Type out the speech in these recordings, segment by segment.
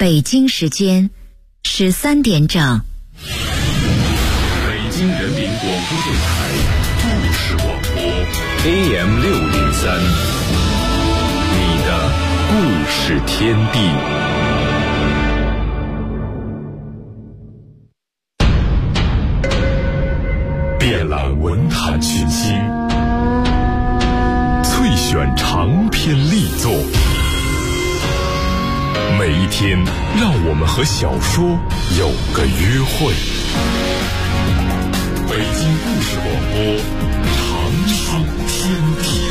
北京时间13点整。 北京人民广播电台故事广播 AM603，你的故事天地。遍览文坛群星，萃选长篇力作。每一天，让我们和小说有个约会。北京故事广播，长寿天地。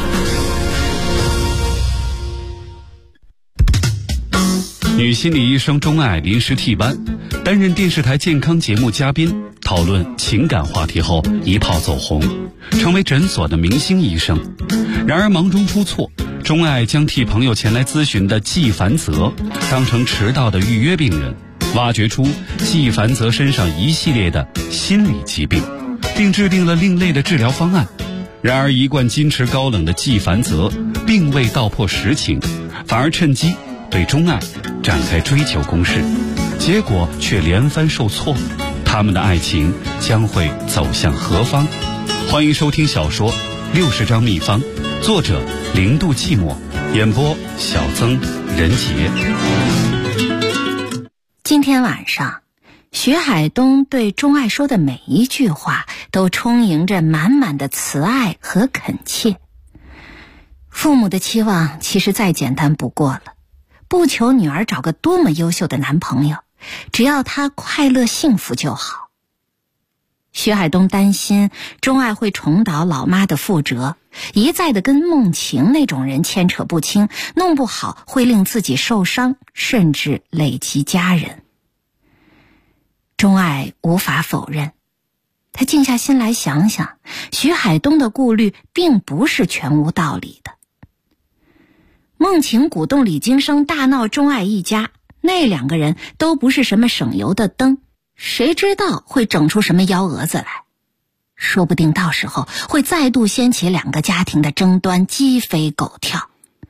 女心理医生钟爱临时替班，担任电视台健康节目嘉宾，讨论情感话题后一炮走红，成为诊所的明星医生。然而忙中出错，钟爱将替朋友前来咨询的季凡泽当成迟到的预约病人，挖掘出季凡泽身上一系列的心理疾病，并制定了另类的治疗方案。然而一贯矜持高冷的季凡泽并未道破实情，反而趁机对钟爱展开追求攻势，结果却连番受挫。他们的爱情将会走向何方？欢迎收听小说《60张秘方》，作者0度寂寞，演播小曾、任杰。 今天晚上，徐海东对钟爱说的每一句话都充盈着满满的慈爱和恳切。父母的期望其实再简单不过了，不求女儿找个多么优秀的男朋友，只要她快乐幸福就好。徐海东担心钟爱会重蹈老妈的覆辙，一再的跟孟晴那种人牵扯不清，弄不好会令自己受伤，甚至累及家人。钟爱无法否认，他静下心来想想，徐海东的顾虑并不是全无道理的。孟晴鼓动李京生大闹钟爱一家，那两个人都不是什么省油的灯，谁知道会整出什么幺蛾子来？说不定到时候会再度掀起两个家庭的争端，鸡飞狗跳。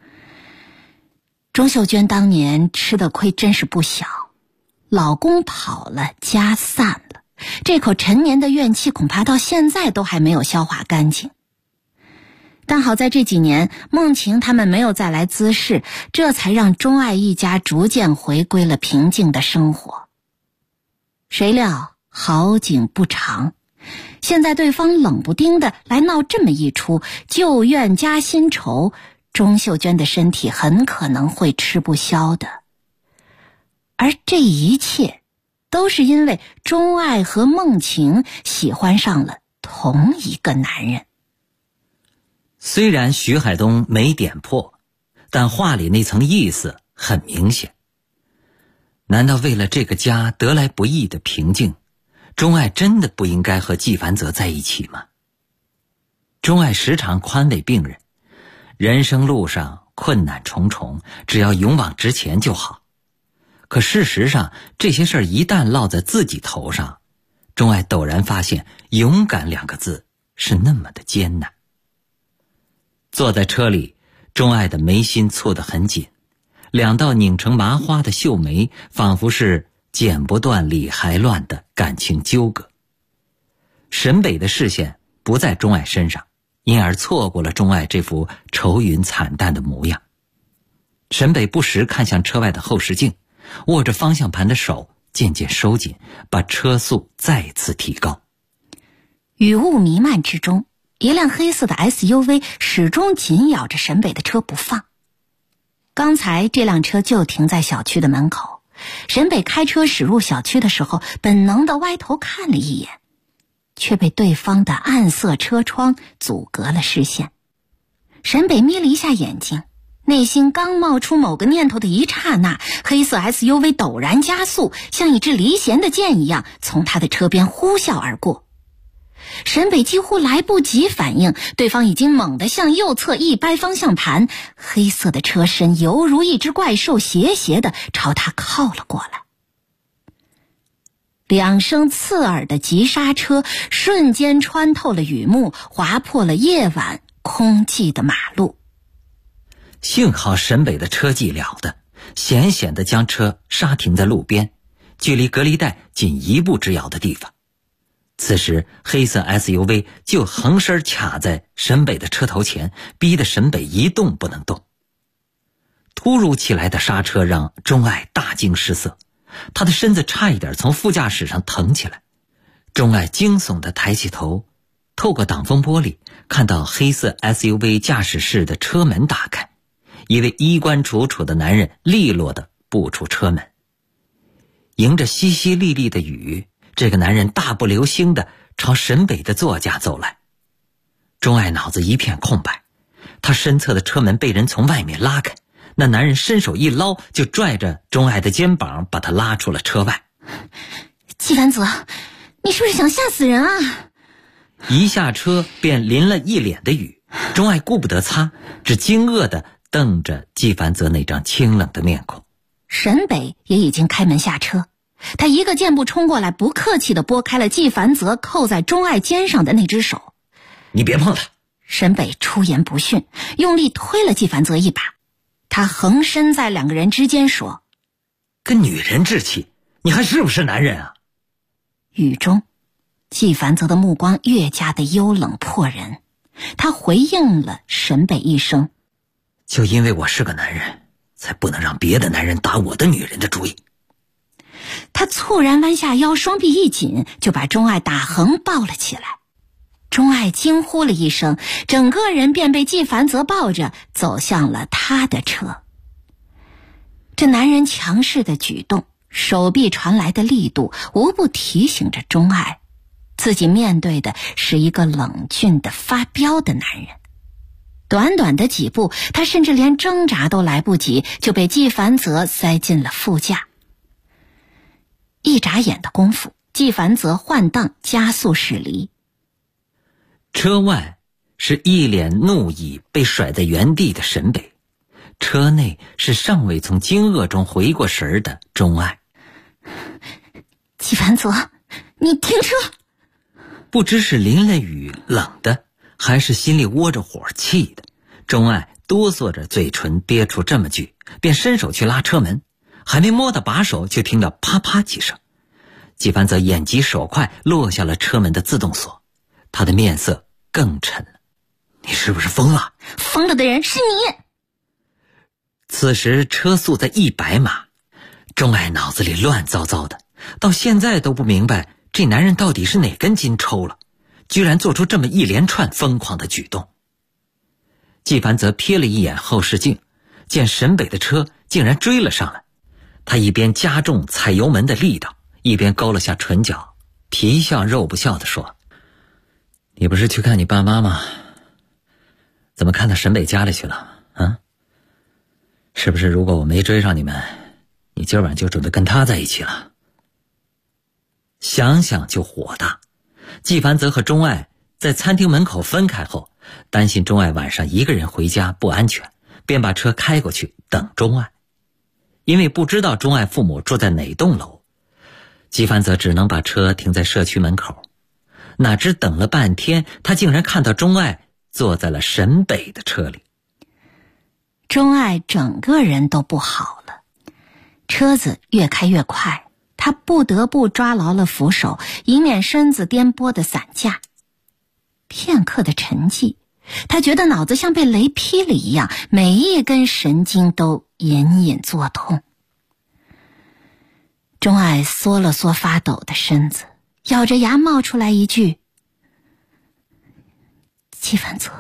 钟秀娟当年吃的亏真是不小，老公跑了，家散了，这口陈年的怨气恐怕到现在都还没有消化干净。但好在这几年孟晴他们没有再来滋事，这才让钟爱一家逐渐回归了平静的生活。谁料好景不长，现在对方冷不丁的来闹这么一出，旧怨加新仇，钟秀娟的身体很可能会吃不消的。而这一切都是因为钟爱和孟晴喜欢上了同一个男人。 虽然徐海东没点破，但话里那层意思很明显。难道为了这个家得来不易的平静，钟爱真的不应该和季凡泽在一起吗？钟爱时常宽慰病人，人生路上困难重重，只要勇往直前就好。可事实上，这些事儿一旦落在自己头上，钟爱陡然发现勇敢2个字是那么的艰难。坐在车里，钟爱的眉心蹙得很紧，2道拧成麻花的秀眉仿佛是剪不断理还乱的感情纠葛。沈北的视线不在钟爱身上，因而错过了钟爱这副愁云惨淡的模样。沈北不时看向车外的后视镜，握着方向盘的手渐渐收紧，把车速再次提高。 雨雾弥漫之中，一辆黑色的 SUV 始终紧咬着沈北的车不放。刚才这辆车就停在小区的门口，沈北开车驶入小区的时候，本能地歪头看了一眼，却被对方的暗色车窗阻隔了视线。沈北眯了一下眼睛，内心刚冒出某个念头的一刹那，黑色 SUV 陡然加速，像一支离弦的箭一样从他的车边呼啸而过。沈北几乎来不及反应，对方已经猛地向右侧一掰方向盘，黑色的车身犹如一只怪兽斜斜地朝他靠了过来。2声刺耳的急刹车瞬间穿透了雨幕，划破了夜晚空寂的马路。 幸好沈北的车技了得， 险险地将车刹停在路边，距离隔离带仅1步之遥的地方。此时黑色 SUV 就横身卡在沈北的车头前，逼得沈北一动不能动。突如其来的刹车让钟爱大惊失色，他的身子差一点从副驾驶上腾起来。钟爱惊悚地抬起头，透过挡风玻璃看到黑色 SUV 驾驶室的车门打开，一位衣冠楚楚的男人利落地步出车门。迎着淅淅沥沥的雨，这个男人大步流星地朝沈北的座驾走来。钟爱脑子一片空白，他身侧的车门被人从外面拉开，那男人伸手一捞，就拽着钟爱的肩膀把他拉出了车外。 季凡泽，你是不是想吓死人啊？ 一下车便淋了一脸的雨，钟爱顾不得擦，只惊愕地瞪着季凡泽那张清冷的面孔。 沈北也已经开门下车，他一个箭步冲过来，不客气地拨开了季凡泽扣在钟爱肩上的那只手。 你别碰他！ 沈北出言不逊，用力推了季凡泽一把。他横身在两个人之间说： 跟女人置气，你还是不是男人啊？ 雨中，季凡泽的目光越加的幽冷迫人。他回应了沈北一声： 就因为我是个男人，才不能让别的男人打我的女人的主意。 他猝然弯下腰，双臂一紧，就把钟爱打横抱了起来。钟爱惊呼了一声，整个人便被季凡泽抱着走向了他的车。这男人强势的举动，手臂传来的力度，无不提醒着钟爱，自己面对的是一个冷峻的发飙的男人。短短的几步，他甚至连挣扎都来不及，就被季凡泽塞进了副驾。一眨眼的功夫，季凡泽换挡加速驶离。 车外是一脸怒意被甩在原地的沈北，车内是尚未从惊愕中回过神的钟爱。 季凡泽，你停车！ 不知是淋了雨冷的，还是心里窝着火气的，钟爱哆嗦着嘴唇憋出这么句，便伸手去拉车门，还没摸到把手，就听到啪啪几声。季凡泽眼疾手快落下了车门的自动锁，他的面色更沉了。你是不是疯了？ 疯了的人是你！ 此时车速在100码，钟爱脑子里乱糟糟的，到现在都不明白这男人到底是哪根筋抽了，居然做出这么一连串疯狂的举动。季凡泽瞥了一眼后视镜，见沈北的车竟然追了上来，他一边加重踩油门的力道，一边勾了下唇角，皮笑肉不笑地说：你不是去看你爸妈吗？怎么看到沈北家里去了啊？是不是如果我没追上你们，你今晚就准备跟他在一起了？想想就火大。季凡泽和钟爱在餐厅门口分开后，担心钟爱晚上一个人回家不安全，便把车开过去等钟爱。因为不知道钟爱父母住在哪栋楼，季凡泽只能把车停在社区门口。哪知等了半天，他竟然看到钟爱坐在了沈北的车里。 钟爱整个人都不好了，车子越开越快，他不得不抓牢了扶手，以免身子颠簸的散架。片刻的沉寂，他觉得脑子像被雷劈了一样，每一根神经都隐隐作痛。钟爱缩了缩发抖的身子，咬着牙冒出来一句：季凡泽，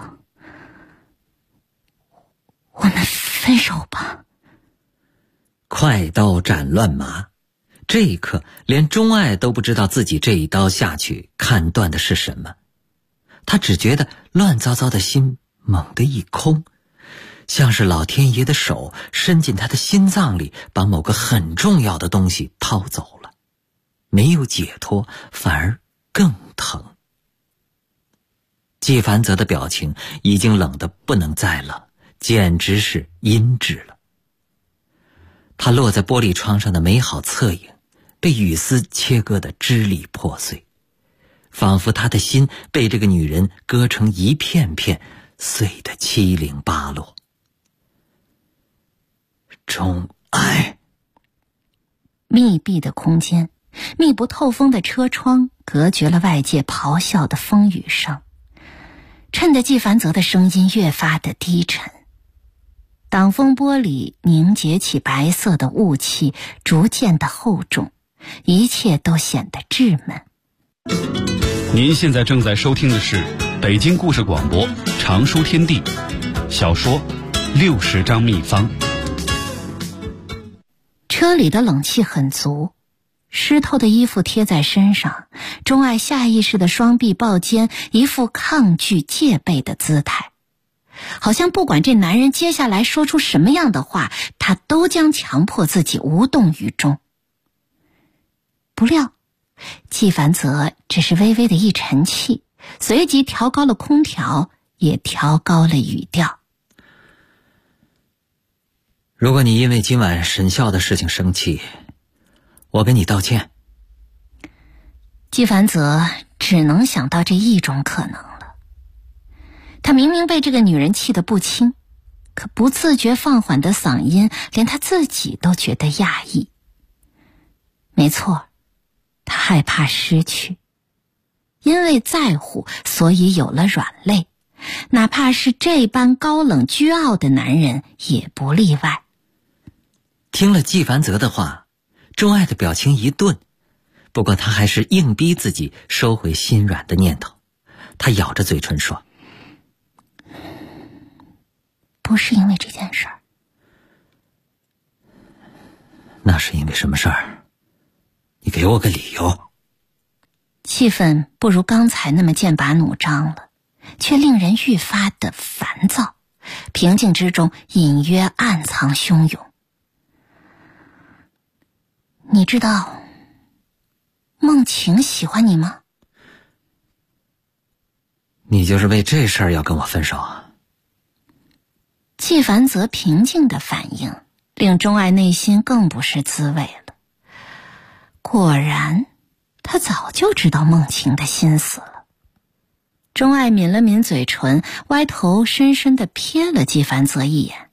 我们分手吧。 快刀斩乱麻，这一刻连钟爱都不知道自己这一刀下去砍断的是什么。他只觉得乱糟糟的心猛地一空，像是老天爷的手伸进他的心脏里，把某个很重要的东西掏走了。没有解脱，反而更疼。季凡泽的表情已经冷得不能再冷，简直是阴鸷了。他落在玻璃窗上的美好侧影被雨丝切割得支离破碎，仿佛他的心被这个女人割成一片片，碎得七零八落。钟爱。 密闭的空间，密不透风的车窗隔绝了外界咆哮的风雨声，衬得纪梵泽的声音越发的低沉。挡风玻璃凝结起白色的雾气，逐渐的厚重，一切都显得稚闷。 您现在正在收听的是北京故事广播常书天地小说60张秘方。 车里的冷气很足，湿透的衣服贴在身上，钟爱下意识的双臂抱肩，一副抗拒戒备的姿态，好像不管这男人接下来说出什么样的话，他都将强迫自己无动于衷。不料纪梵泽只是微微的一沉气，随即调高了空调，也调高了语调。 如果你因为今晚审校的事情生气，我跟你道歉。 纪梵泽只能想到这一种可能了。他明明被这个女人气得不轻，可不自觉放缓的嗓音连他自己都觉得讶异。没错，他害怕失去，因为在乎，所以有了软肋，哪怕是这般高冷倨傲的男人也不例外。 听了纪梵泽的话，钟爱的表情一顿，不过他还是硬逼自己收回心软的念头。他咬着嘴唇说： 不是因为这件事儿。 那是因为什么事儿？你给我个理由。 气氛不如刚才那么剑拔弩张了，却令人愈发的烦躁，平静之中隐约暗藏汹涌。你知道梦晴喜欢你吗？ 你就是为这事儿要跟我分手啊？ 纪梵泽平静的反应令钟爱内心更不是滋味了。果然他早就知道梦晴的心思了。钟爱抿了抿嘴唇，歪头深深地瞥了纪梵泽一眼。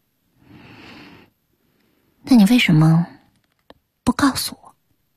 那你为什么不告诉我？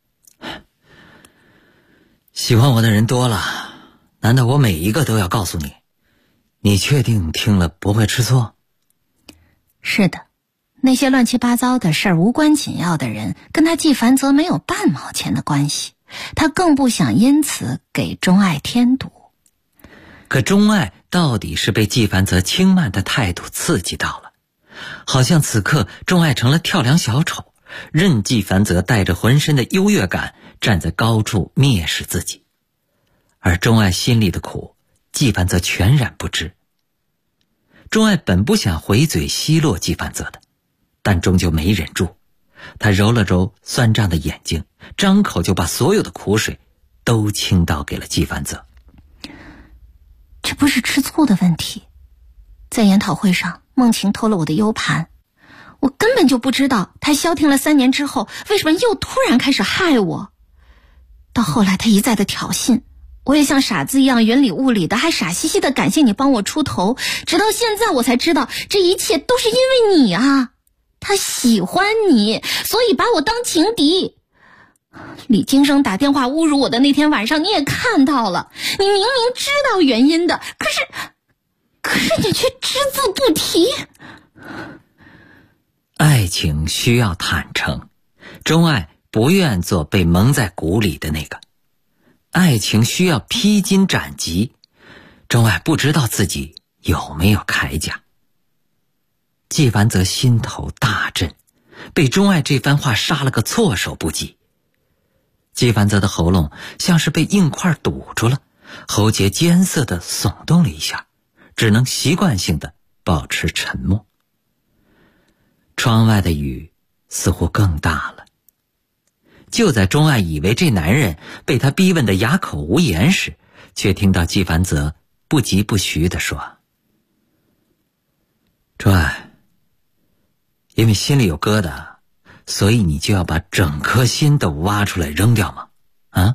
喜欢我的人多了，难道我每一个都要告诉你？你确定听了不会吃错？ 是的，那些乱七八糟的事儿、无关紧要的人，跟他纪梵泽没有半毛钱的关系，他更不想因此给钟爱添堵。 可钟爱到底是被纪梵泽轻慢的态度刺激到了，好像此刻钟爱成了跳梁小丑，任纪梵泽带着浑身的优越感站在高处蔑视自己。而钟爱心里的苦，纪梵泽全然不知。钟爱本不想回嘴奚落纪梵泽的，但终究没忍住。他揉了揉酸胀的眼睛，张口就把所有的苦水都倾倒给了纪梵泽。 这不是吃醋的问题。在研讨会上，梦晴偷了我的 U 盘，我根本就不知道他消停了3年之后，为什么又突然开始害我。到后来他一再的挑衅，我也像傻子一样云里雾里的，还傻兮兮的感谢你帮我出头，直到现在我才知道，这一切都是因为你啊！他喜欢你，所以把我当情敌。李金生打电话侮辱我的那天晚上，你也看到了，你明明知道原因的，可是你却只字不提。 爱情需要坦诚，钟爱不愿做被蒙在鼓里的那个。爱情需要披荆斩棘，钟爱不知道自己有没有铠甲。纪梵泽心头大震，被钟爱这番话杀了个措手不及。纪梵泽的喉咙像是被硬块堵住了，喉结艰涩地耸动了一下，只能习惯性地保持沉默。窗外的雨似乎更大了。就在钟爱以为这男人被他逼问得哑口无言时，却听到纪梵泽不疾不徐地说：钟爱，因为心里有疙瘩，所以你就要把整颗心都挖出来扔掉吗？啊？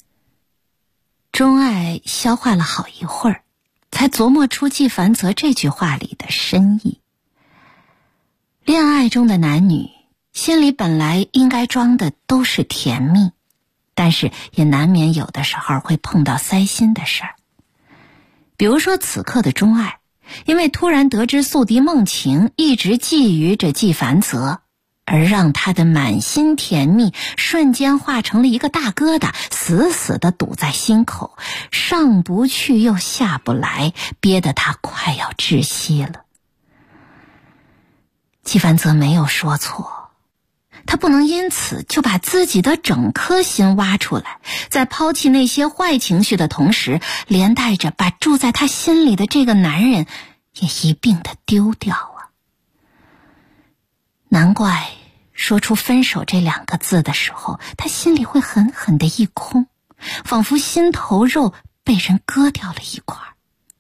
钟爱消化了好一会儿，才琢磨出纪梵泽这句话里的深意。恋爱中的男女心里本来应该装的都是甜蜜，但是也难免有的时候会碰到塞心的事儿。比如说此刻的钟爱，因为突然得知宿敌梦晴一直觊觎着纪梵泽，而让他的满心甜蜜瞬间化成了一个大疙瘩，死死地堵在心口，上不去又下不来，憋得他快要窒息了。纪梵泽没有说错，他不能因此就把自己的整颗心挖出来，在抛弃那些坏情绪的同时，连带着把住在他心里的这个男人也一并的丢掉啊！难怪说出分手这2个字的时候，他心里会狠狠的一空，仿佛心头肉被人割掉了一块。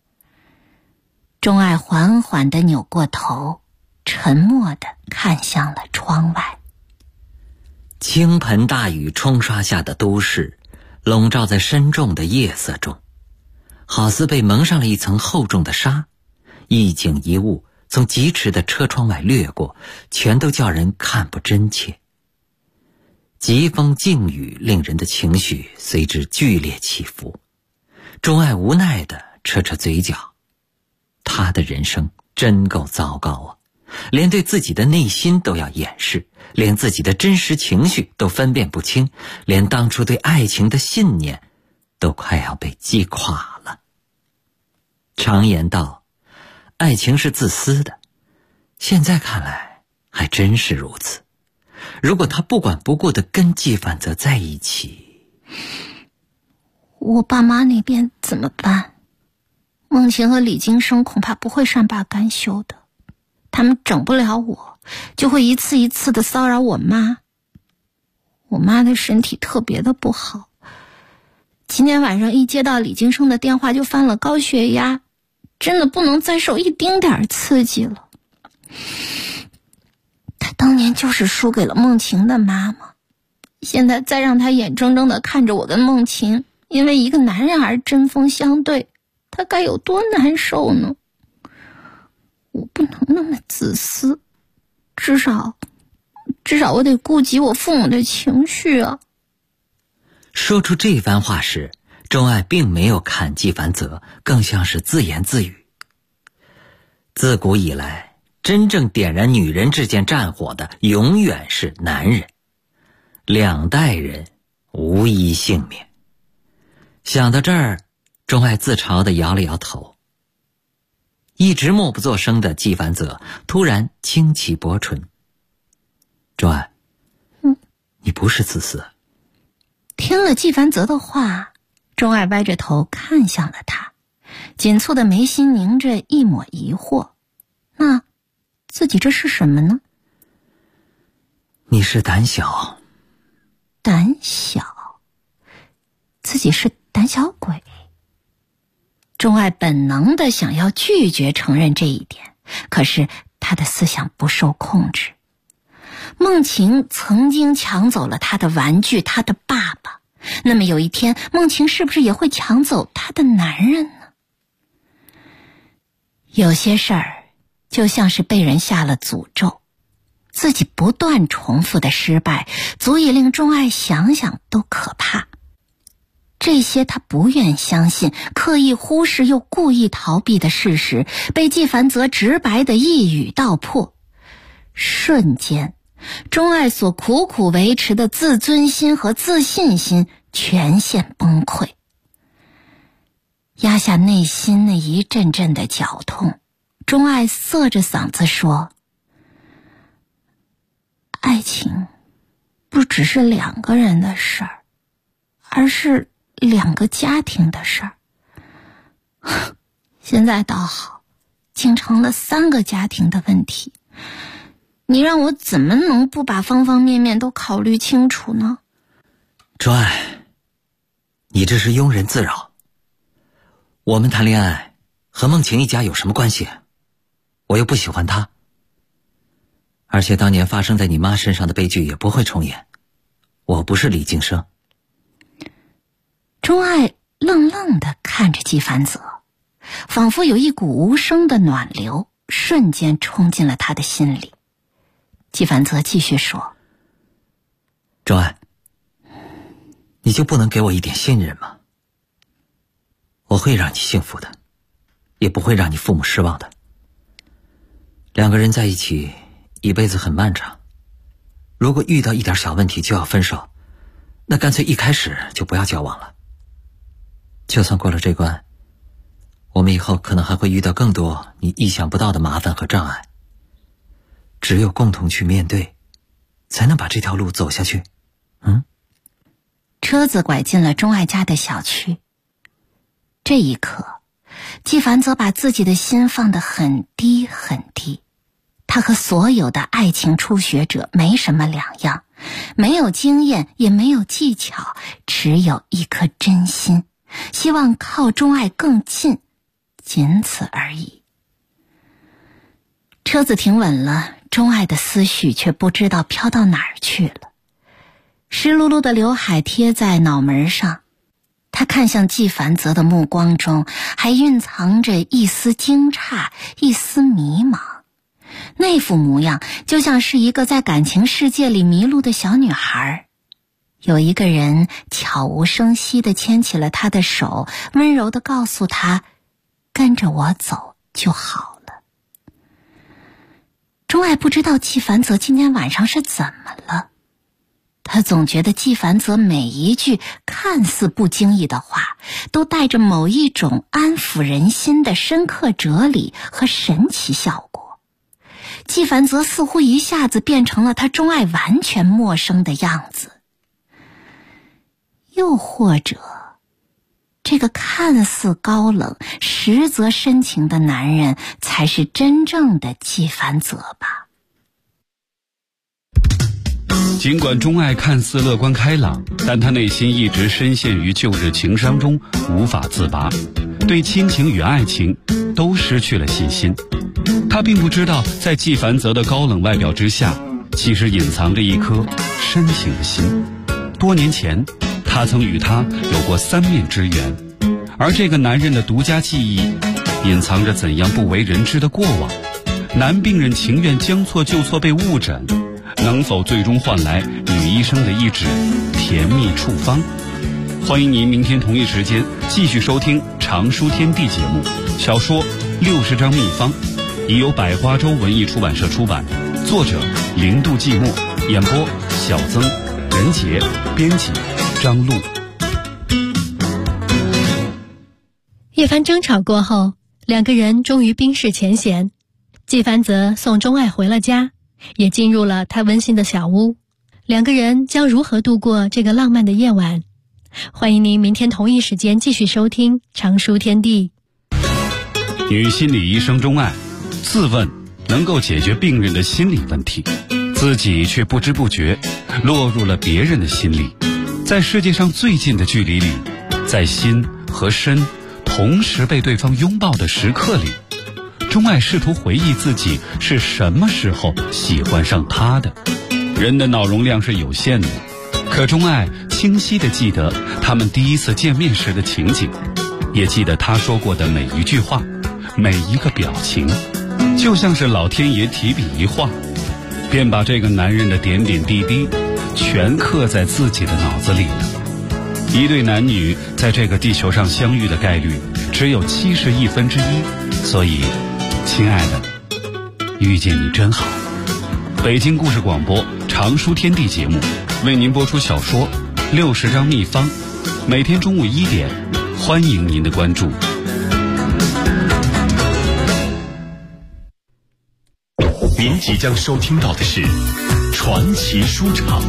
钟爱缓缓地扭过头，沉默地看向了窗外。 倾盆大雨冲刷下的都市，笼罩在深重的夜色中，好似被蒙上了一层厚重的纱，一景一物从疾驰的车窗外掠过，全都叫人看不真切。疾风劲雨令人的情绪随之剧烈起伏。钟爱无奈地扯扯嘴角，他的人生真够糟糕啊，连对自己的内心都要掩饰，连自己的真实情绪都分辨不清，连当初对爱情的信念都快要被击垮了。常言道，爱情是自私的，现在看来还真是如此。如果他不管不顾地跟纪梵泽在一起， 我爸妈那边怎么办？梦晴和李金生恐怕不会善罢甘休的，他们整不了我，就会一次一次地骚扰我妈。我妈的身体特别的不好，今天晚上一接到李金生的电话就犯了高血压，真的不能再受一丁点刺激了。他当年就是输给了梦晴的妈妈，现在再让他眼睁睁地看着我跟梦晴因为一个男人而针锋相对，他该有多难受呢？我不能那么自私，至少我得顾及我父母的情绪啊。 说出这番话时，钟爱并没有看纪梵泽，更像是自言自语。自古以来，真正点燃女人之间战火的永远是男人，2代人无一幸免。想到这儿，钟爱自嘲地摇了摇头。一直默不作声的纪梵泽突然轻启薄唇。钟爱，你不是自私。 听了纪梵泽的话，钟爱歪着头看向了他，紧蹙的眉心凝着一抹疑惑。那自己这是什么呢？ 你是胆小。 胆小？自己是胆小鬼？钟爱本能的想要拒绝承认这一点，可是他的思想不受控制。梦晴曾经抢走了他的玩具，他的爸爸，那么有一天梦晴是不是也会抢走他的男人呢？有些事儿就像是被人下了诅咒，自己不断重复的失败，足以令钟爱想想都可怕。这些他不愿相信，刻意忽视又故意逃避的事实，被纪梵泽直白的一语道破。瞬间，钟爱所苦苦维持的自尊心和自信心全线崩溃。压下内心那一阵阵的绞痛，钟爱塞着嗓子说：爱情不只是2个人的事儿，而是2个家庭的事儿。现在倒好，竟成了3个家庭的问题。你让我怎么能不把方方面面都考虑清楚呢？ 钟爱，你这是庸人自扰。我们谈恋爱和梦晴一家有什么关系？我又不喜欢他。而且当年发生在你妈身上的悲剧也不会重演。我不是李晋生。 钟爱愣愣地看着纪梵泽，仿佛有一股无声的暖流瞬间冲进了他的心里。 纪梵泽继续说： 钟爱，你就不能给我一点信任吗？我会让你幸福的，也不会让你父母失望的。两个人在一起一辈子很漫长，如果遇到一点小问题就要分手，那干脆一开始就不要交往了。就算过了这关，我们以后可能还会遇到更多你意想不到的麻烦和障碍。只有共同去面对，才能把这条路走下去。 车子拐进了钟爱家的小区。这一刻，纪梵泽把自己的心放得很低很低。他和所有的爱情初学者没什么两样，没有经验，也没有技巧，只有一颗真心，希望靠钟爱更近，仅此而已。车子停稳了，钟爱的思绪却不知道飘到哪儿去了。湿漉漉的刘海贴在脑门上，他看向纪梵泽的目光中还蕴藏着一丝惊诧，一丝迷茫。那副模样就像是一个在感情世界里迷路的小女孩。有一个人悄无声息地牵起了她的手，温柔地告诉她，跟着我走就好了。钟爱不知道纪梵泽今天晚上是怎么了，他总觉得纪梵泽每一句看似不经意的话，都带着某一种安抚人心的深刻哲理和神奇效果。纪梵泽似乎一下子变成了他钟爱完全陌生的样子。又或者，这个看似高冷实则深情的男人才是真正的纪梵泽吧。 尽管钟爱看似乐观开朗，但他内心一直深陷于旧日情伤中无法自拔，对亲情与爱情都失去了信心。他并不知道，在纪梵泽的高冷外表之下，其实隐藏着一颗深情的心。多年前，他曾与他有过3面之缘，而这个男人的独家记忆，隐藏着怎样不为人知的过往。男病人情愿将错就错被误诊，能否最终换来女医生的一纸甜蜜处方？欢迎您明天同一时间继续收听《常书天地》节目。小说60张秘方已由百花洲文艺出版社出版，作者零度寂寞，演播小曾、任杰，编辑张璐。 一番争吵过后，两个人终于冰释前嫌。纪梵泽送钟爱回了家，也进入了他温馨的小屋。两个人将如何度过这个浪漫的夜晚？欢迎您明天同一时间继续收听《常书天地》。 女心理医生钟爱自问能够解决病人的心理问题，自己却不知不觉落入了别人的心里。在世界上最近的距离里，在心和身同时被对方拥抱的时刻里，钟爱试图回忆自己是什么时候喜欢上他的。人的脑容量是有限的，可钟爱清晰地记得他们第一次见面时的情景，也记得他说过的每一句话，每一个表情，就像是老天爷提笔一画，便把这个男人的点点滴滴全刻在自己的脑子里了。一对男女在这个地球上相遇的概率只有1/71，所以亲爱的，遇见你真好。北京故事广播常书天地节目为您播出小说60张秘方，每天中午1点，欢迎您的关注。 您即将收听到的是传奇书场。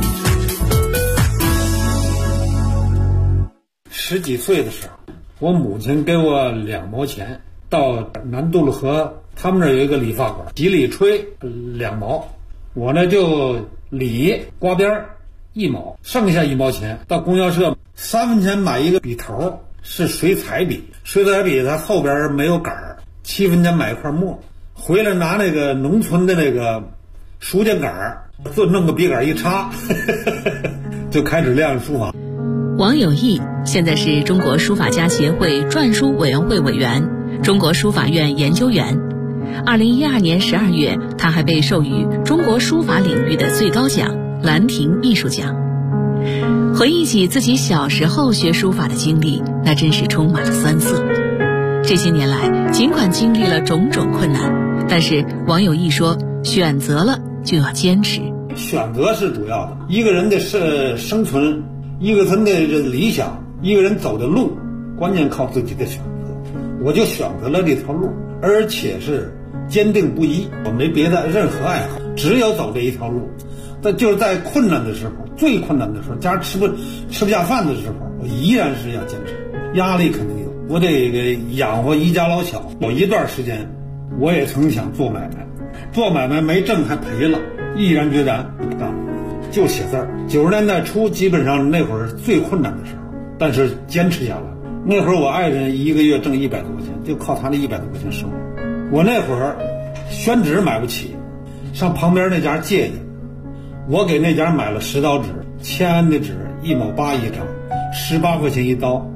10几岁的时候，我母亲给我2毛钱，到南渡路河他们那儿有一个理发馆，洗理吹2毛，我呢就理刮边1毛，剩下1毛钱到供销社3分钱买一个笔头，是水彩笔，水彩笔它后边没有杆，7分钱买一块墨，回来拿那个农村的那个书架杆，就弄个笔杆一插就开始练书法。 王有义现在是中国书法家协会篆书委员会委员、中国书法院研究员。 2012年12月，他还被授予中国书法领域的最高奖兰亭艺术奖。回忆起自己小时候学书法的经历，那真是充满了酸涩。这些年来，尽管经历了种种困难，但是王有义说，选择了就要坚持。 选择是主要的，一个人的生存，一个人的理想，一个人走的路，关键靠自己的选择。我就选择了这条路，而且是坚定不移，我没别的任何爱好，只有走这一条路。但就是在困难的时候，最困难的时候，家吃不下饭的时候，我依然是要坚持。压力肯定有，我得给养活一家老小。有一段时间，我也曾想做买卖，做买卖没挣还赔了，毅然决然不干，就写字儿。90年代初，基本上那会儿最困难的时候，但是坚持下来。那会儿我爱人一个月挣100多块钱，就靠他那100多块钱生活。我那会儿宣纸买不起，上旁边那家借去。我给那家买了10刀纸，签的纸1毛8一张，18块钱一刀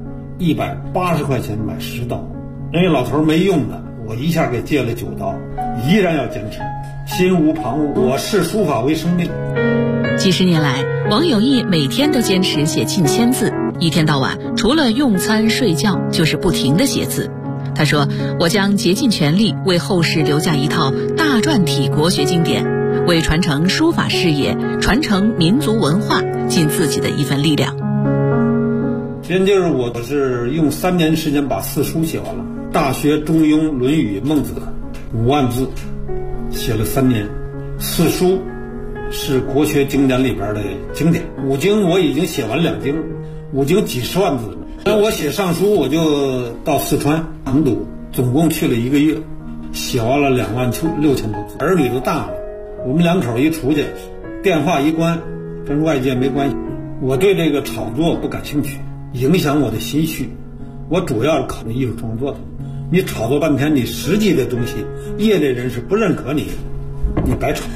，180块钱买10刀。人家老头没用的，我一下给借了9刀，依然要坚持，心无旁骛。我视书法为生命。 几十年来，王有义每天都坚持写近1000字，一天到晚除了用餐睡觉，就是不停地写字。他说：“我将竭尽全力为后世留下一套大篆体国学经典，为传承书法事业、传承民族文化尽自己的一份力量。” 先就是我是用3年时间把4书写完了，《大学》《中庸》《论语》《孟子》5万字，写了3年。4书是国学经典里边的经典，5经我已经写完2经，5经几十万字了。那我写上书，我就到四川成都，总共去了1个月，写完了26000多字。儿女都大了，我们2口一出去，电话一关，跟外界没关系。我对这个炒作不感兴趣，影响我的心绪。我主要是考虑艺术创作的。你炒作半天，你实际的东西，业内人士不认可你，你白炒。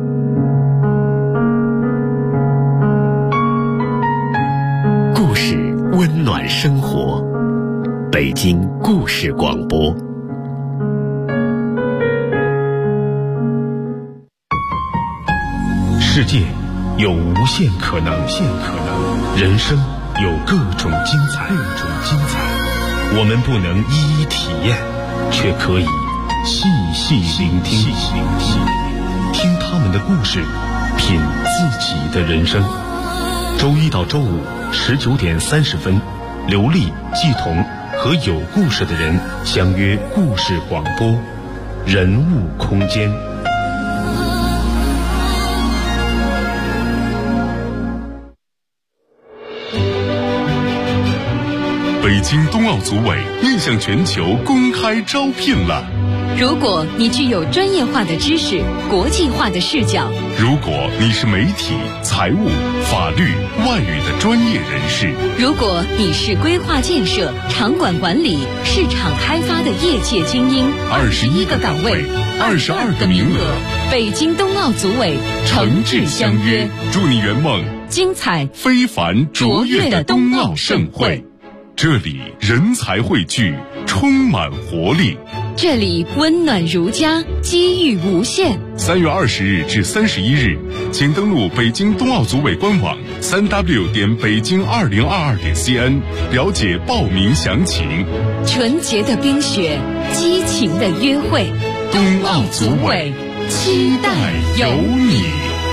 故事温暖生活，北京故事广播。世界有无限可能，人生有各种精彩。我们不能一一体验，却可以细细聆听，听他们的故事，品自己的人生。周一到周五19点30分，刘丽、季彤和有故事的人相约故事广播，人物空间。北京冬奥组委面向全球公开招聘了。 如果你具有专业化的知识、国际化的视角， 如果你是媒体、财务、法律、外语的专业人士， 如果你是规划建设、场馆管理、市场开发的业界精英，21个岗位，22个名额，北京冬奥组委诚挚相约， 祝你圆梦精彩、 非凡、卓越的冬奥盛会。这里人才汇聚，充满活力。 这里温暖如家，机遇无限。 3月20日至31日，请登录北京冬奥组委官网3w.北京2022.cn 了解报名详情。 纯洁的冰雪，激情的约会， 冬奥组委期待有你。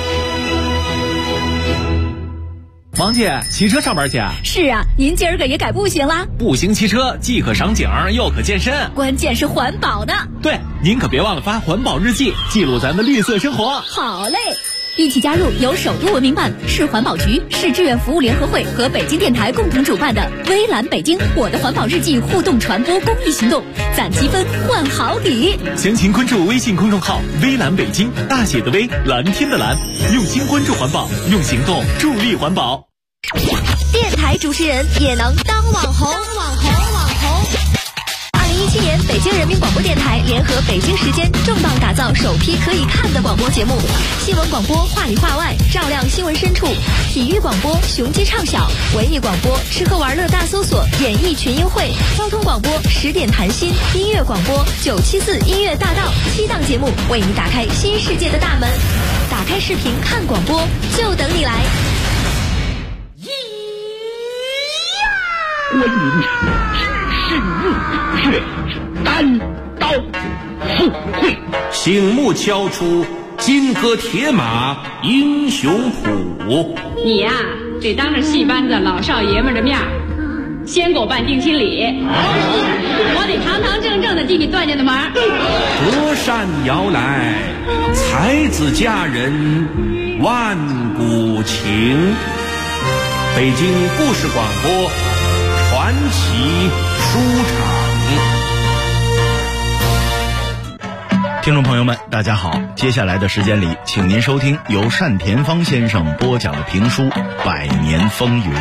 王姐，骑车上班去啊？ 是啊，您今儿个也改步行啦？ 步行骑车既可赏景又可健身， 关键是环保呢。 对，您可别忘了发环保日记，记录咱的绿色生活。 好嘞，一起加入由首都文明办、市环保局、市志愿服务联合会和北京电台共同主办的微蓝北京我的环保日记互动传播公益行动，攒积分换好礼。 详情关注微信公众号微蓝北京，大写的微，蓝天的蓝，用心关注环保，用行动助力环保。 电台主持人也能当网红。2015 2017年，北京人民广播电台联合北京时间重磅打造首批可以看的广播节目：新闻广播话里话外，照亮新闻深处；体育广播雄鸡唱晓；文艺广播吃喝玩乐大搜索，演艺群英会；交通广播10点谈心；音乐广播974音乐大道，7档节目为你打开新世界的大门。打开视频看广播，就等你来。 观音只是入血，单刀赴会， 醒目敲出金戈铁马英雄谱。 你呀，得当着戏班子老少爷们的面先给我办定亲礼，我得堂堂正正的替你断这的门。 隔山遥来，才子佳人万古情。北京故事广播传奇书场。听众朋友们，大家好，接下来的时间里，请您收听由单田芳先生播讲的评书《百年风云》。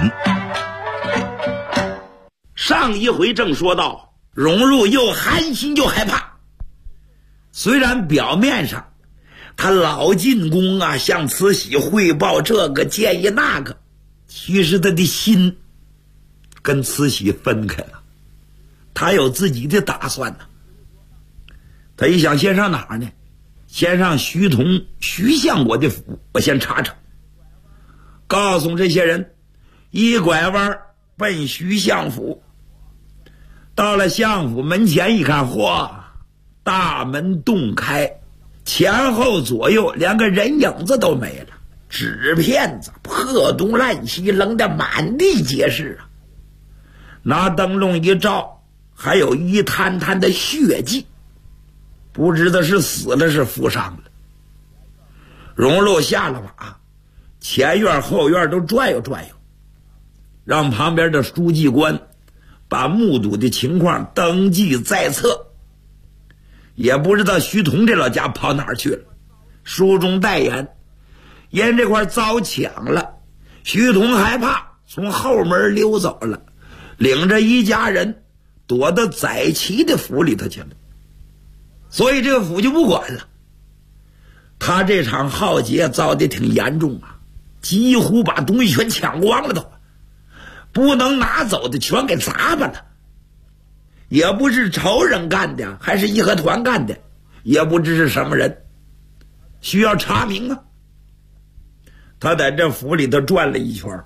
上一回正说到，荣禄又寒心又害怕。虽然表面上他老进宫啊，向慈禧汇报这个建议那个，其实他的心跟慈禧分开了，他有自己的打算呢。他一想，先上哪儿呢？先上徐同、徐相国的府，我先查查。告诉这些人，一拐弯奔徐相府。到了相府门前一看，嚯，大门洞开，前后左右连个人影子都没了，纸片子破东烂西扔得满地皆是啊！拿灯笼一照，还有一滩滩的血迹，不知道是死了是负伤了。荣禄下了马，前院后院都转悠转悠，让旁边的书记官把目睹的情况登记在册。也不知道徐同这老家跑哪儿去了，书中代言，因这块遭抢了，徐同害怕，从后门溜走了，领着一家人躲到载旗的府里头去了。所以这个府就不管了。他这场浩劫遭得挺严重啊，几乎把东西全抢光了都，不能拿走的全给砸巴了。也不是仇人干的，还是义和团干的，也不知是什么人，需要查明啊。他在这府里头转了一圈，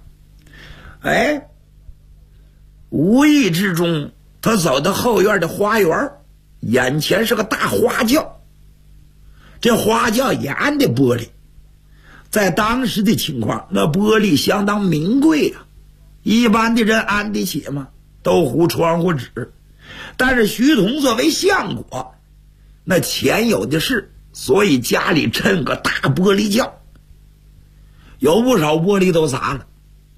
无意之中他走到后院的花园，眼前是个大花轿，这花轿也安的玻璃，在当时的情况，那玻璃相当名贵啊，一般的人安得起吗？都糊窗户纸。但是徐同作为相国，那钱有的是，所以家里趁个大玻璃轿，有不少玻璃都砸了。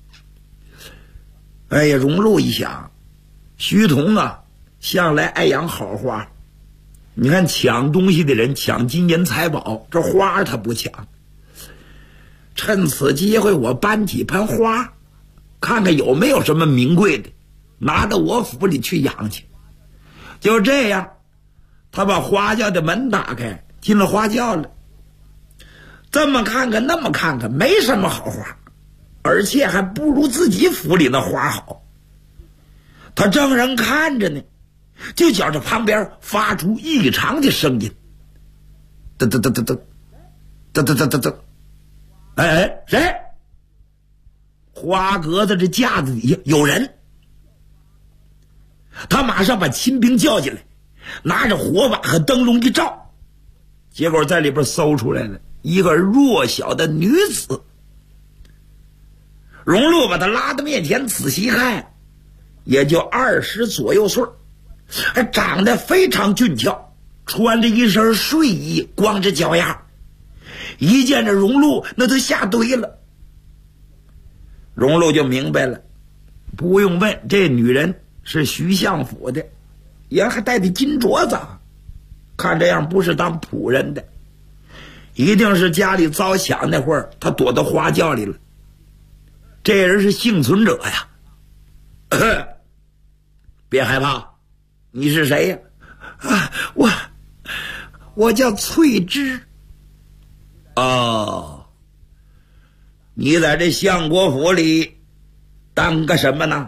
荣禄一想，徐同啊，向来爱养好花，你看抢东西的人抢金银财宝，这花他不抢，趁此机会我搬几盆花，看看有没有什么名贵的，拿到我府里去养去。就这样，他把花轿的门打开，进了花轿了。这么看看那么看看，没什么好花，而且还不如自己府里那花好。他正人看着呢，就觉着旁边发出异常的声音，噔噔噔噔噔噔噔噔噔噔，谁？花格子这架子底下有人。他马上把亲兵叫进来，拿着火把和灯笼一照，结果在里边搜出来了一个弱小的女子。荣禄把她拉到面前仔细看，也就20左右岁，长得非常俊俏，穿着一身睡衣，光着脚丫，一见着荣禄那都吓堆了。荣禄就明白了，不用问，这女人是徐相府的，也还戴的金镯子，看这样不是当仆人的，一定是家里遭抢那会儿他躲到花轿里了。这人是幸存者呀。别害怕， 你是谁呀？啊，我叫翠芝。哦，你在这相国府里当个什么呢？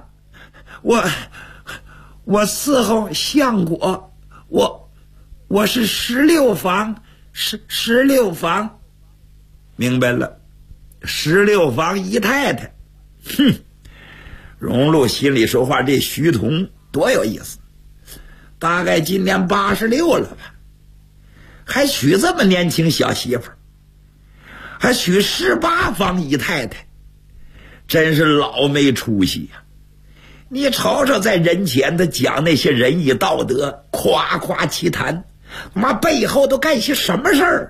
我伺候相国，我是16房，16房。明白了，16房姨太太。哼，荣禄心里说话，这徐同多有意思，大概今年86了吧，还娶这么年轻小媳妇儿，还娶18房姨太太，真是老没出息呀！你瞅瞅，在人前他讲那些仁义道德，夸夸其谈，妈背后都干些什么事儿？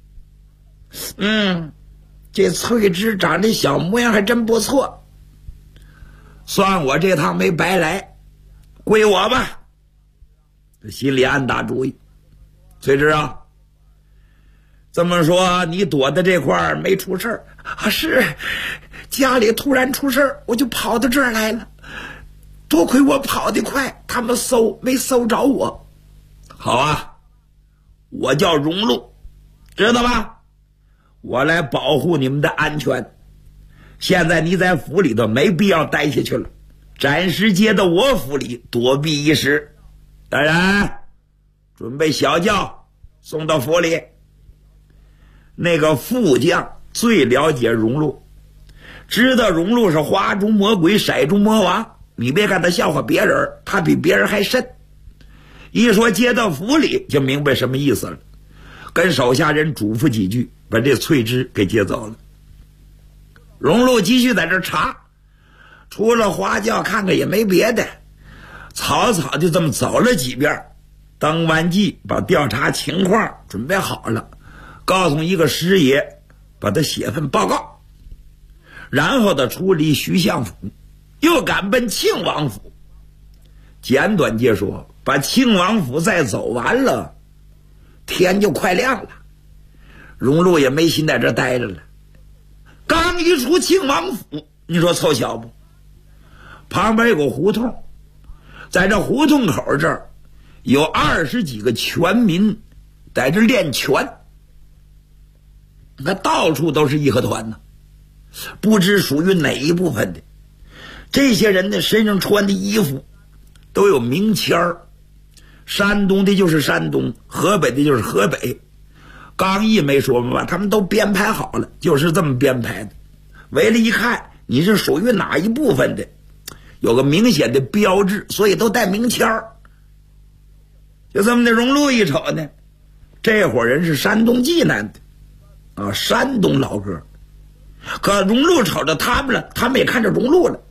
这翠芝长这小模样还真不错，算我这趟没白来，归我吧。心里暗打主意，翠芝啊，这么说你躲在这块儿没出事儿啊？是家里突然出事儿，我就跑到这儿来了。多亏我跑得快，他们没搜着我。好啊，我叫荣禄，知道吧？我来保护你们的安全。现在你在府里头没必要待下去了，暂时接到我府里躲避一时。当然，准备小轿送到府里。那个副将最了解荣禄，知道荣禄是花中魔鬼，骰中魔王。你别看他笑话别人，他比别人还甚。一说接到府里，就明白什么意思了。跟手下人嘱咐几句，把这翠芝给接走了。荣禄继续在这查，除了花轿看看也没别的，草草就这么走了几遍，登完记，把调查情况准备好了，告诉一个师爷，把他写份报告，然后他出离徐相府，又赶奔庆王府。简短截说，把庆王府再走完了，天就快亮了。荣禄也没心在这待着了，刚一出庆王府，你说凑巧不？旁边有个胡同，在这胡同口这儿有20几个拳民在这练拳，那到处都是义和团呢，不知属于哪一部分的。这些人的身上穿的衣服都有名签儿，山东的就是山东，河北的就是河北。刚毅没说嘛，他们都编排好了，就是这么编排的。围了一看，你是属于哪一部分的，有个明显的标志，所以都带名签儿。就这么的，荣禄一瞅呢，这伙人是山东济南的啊，山东老哥。可荣禄瞅着他们了，他们也看着荣禄了。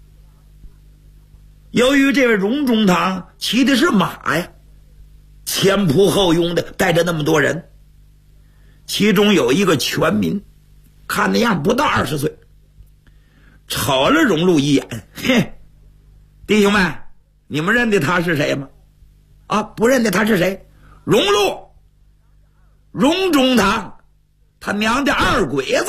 由于这位荣中堂骑的是马呀，前仆后拥的带着那么多人，其中有一个全民，看那样不到20岁，瞅了荣禄一眼，嘿，弟兄们，你们认得他是谁吗？啊，不认得他是谁？荣禄，荣中堂，他娘的二鬼子。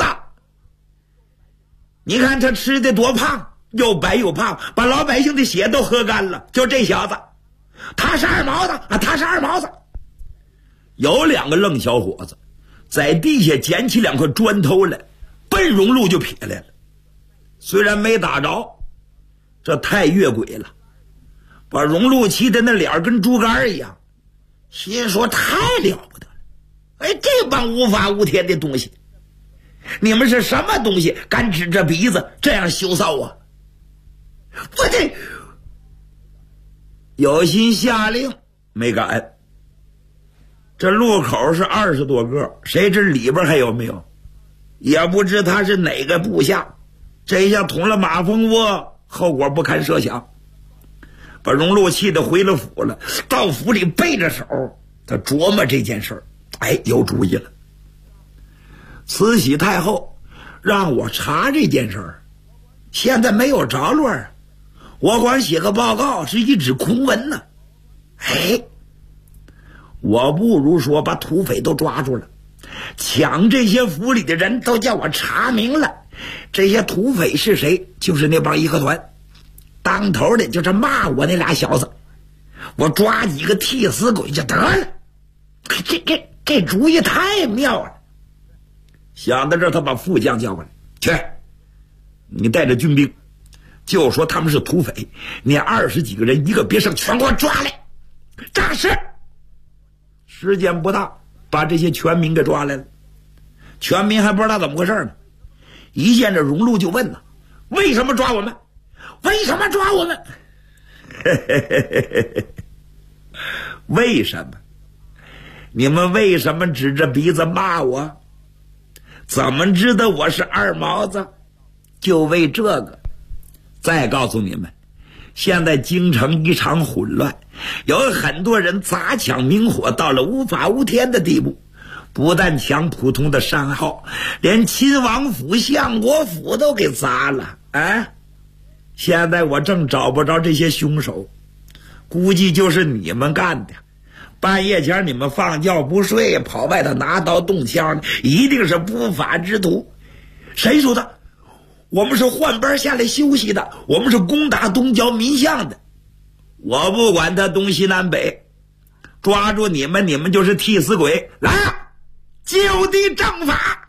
你看他吃的多胖，又白又胖，把老百姓的血都喝干了。就这小子，他是二毛子啊，他是二毛子。有2个愣小伙子在地下捡起2块砖头来，奔荣禄就撇来了。虽然没打着，这太越轨了，把荣禄气的那脸跟猪肝一样，心说太了不得了。哎，这帮无法无天的东西，你们是什么东西，敢指着鼻子这样羞臊我？我这有心下令没敢。这路口是20多个，谁知里边还有没有？也不知他是哪个部下。这一下捅了马蜂窝，后果不堪设想。把荣禄气得回了府了，到府里背着手，他琢磨这件事儿，哎，有主意了。慈禧太后让我查这件事儿，现在没有着落啊，我光写个报告是一纸空文呢。哎，我不如说把土匪都抓住了，抢这些府里的人都叫我查明了，这些土匪是谁？就是那帮义和团，当头的就是骂我那俩小子。 我抓几个替死鬼就得了。这主意太妙了。想到这儿，他把副将叫过来，去，你带着军兵，就说他们是土匪，你20几个人一个别剩，全给我抓来。这是时间不大，把这些全民给抓来了。全民还不知道怎么回事呢，一见着荣禄就问呢，为什么抓我们？为什么抓我们？为什么？你们为什么指着鼻子骂我？怎么知道我是二毛子？就为这个。再告诉你们，现在京城一场混乱，有很多人砸抢明火，到了无法无天的地步。不但抢普通的商号，连亲王府、相国府都给砸了啊！现在我正找不着这些凶手，估计就是你们干的。半夜前你们放觉不睡，跑外头拿刀动枪，一定是不法之徒。谁说的？我们是换班下来休息的，我们是攻打东郊民巷的。我不管他东西南北，抓住你们，你们就是替死鬼。来啊，就地正法。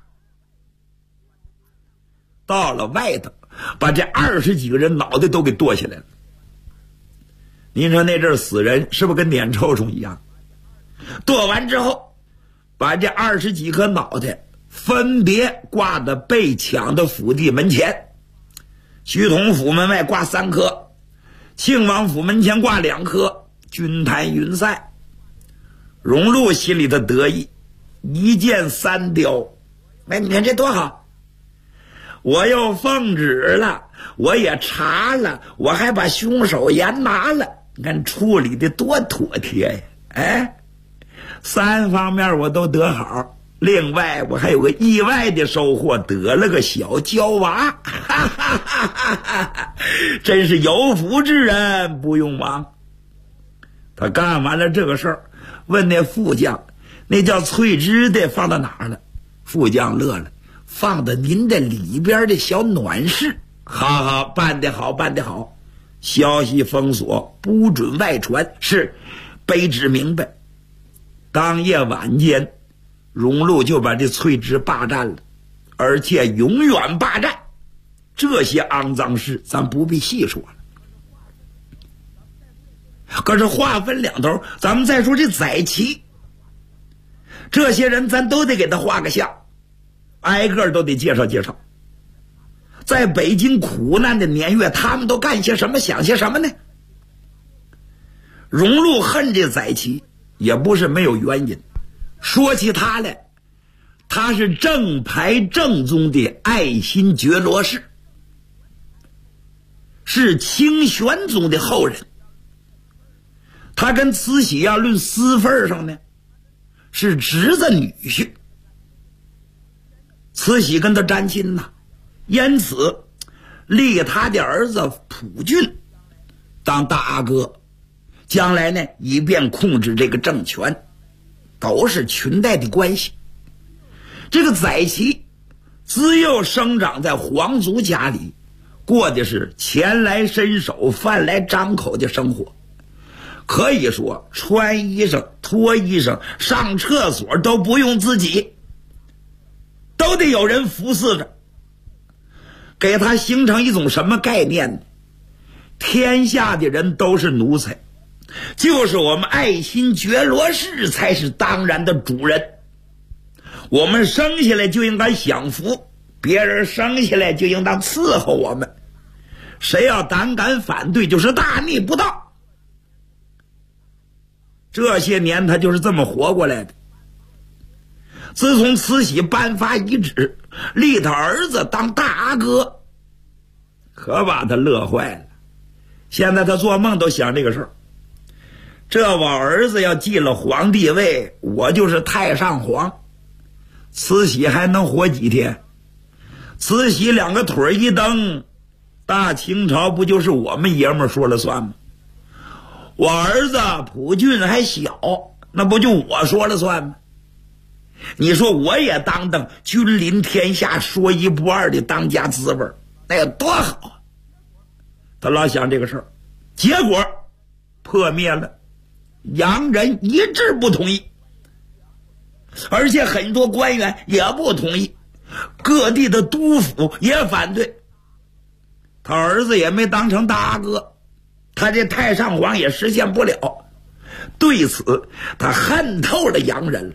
到了外头，把这20几个人脑袋都给剁下来了。您说那阵死人是不是跟撵臭虫一样？剁完之后，把这20几颗脑袋分别挂在被抢的府邸门前。徐统府门外挂3颗，庆王府门前挂2颗，军坛云散。荣禄心里的得意，一箭3雕。哎，你看这多好！我又奉旨了，我也查了，我还把凶手严拿了。你看处理的多妥帖呀！哎，3方面我都得好。另外我还有个意外的收获，得了个小娇娃，哈哈哈哈，真是有福之人不用忙。他干完了这个事儿，问那副将，那叫翠枝的放到哪儿了？副将乐了，放到您的里边的小暖室。好好，办得好，办得好。消息封锁，不准外传，是卑职明白。当夜晚间，荣禄就把这翠枝霸占了，而且永远霸占。这些肮脏事咱不必细说了。可是话分两头，咱们再说这载旗，这些人咱都得给他画个像，挨个都得介绍介绍。在北京苦难的年月，他们都干些什么，想些什么呢？荣禄恨这载旗也不是没有原因。说起他来，他是正牌正宗的爱新觉罗氏，是清玄宗的后人。他跟慈禧要论私份上呢，是侄子女婿。慈禧跟他沾亲呐，因此立他的儿子溥俊当大阿哥，将来呢以便控制这个政权，都是裙带的关系。这个载旗自幼生长在皇族家里，过的是钱来伸手饭来张口的生活，可以说穿衣裳脱衣裳上厕所都不用自己，都得有人服侍着。给他形成一种什么概念呢？天下的人都是奴才，就是我们爱新觉罗氏才是当然的主人。我们生下来就应该享福，别人生下来就应当伺候我们，谁要胆敢反对就是大逆不道。这些年他就是这么活过来的。自从慈禧颁发遗旨，立他儿子当大阿哥，可把他乐坏了。现在他做梦都想这个事儿，这我儿子要继了皇帝位，我就是太上皇，慈禧还能活几天？慈禧两个腿一蹬，大清朝不就是我们爷们说了算吗？我儿子溥俊还小，那不就我说了算吗？你说我也当君临天下说一不二的当家滋味，那有多好？他老想这个事儿，结果破灭了。 洋人一致不同意，而且很多官员也不同意，各地的督府也反对。他儿子也没当成大哥，他这太上皇也实现不了。对此他恨透了洋人了，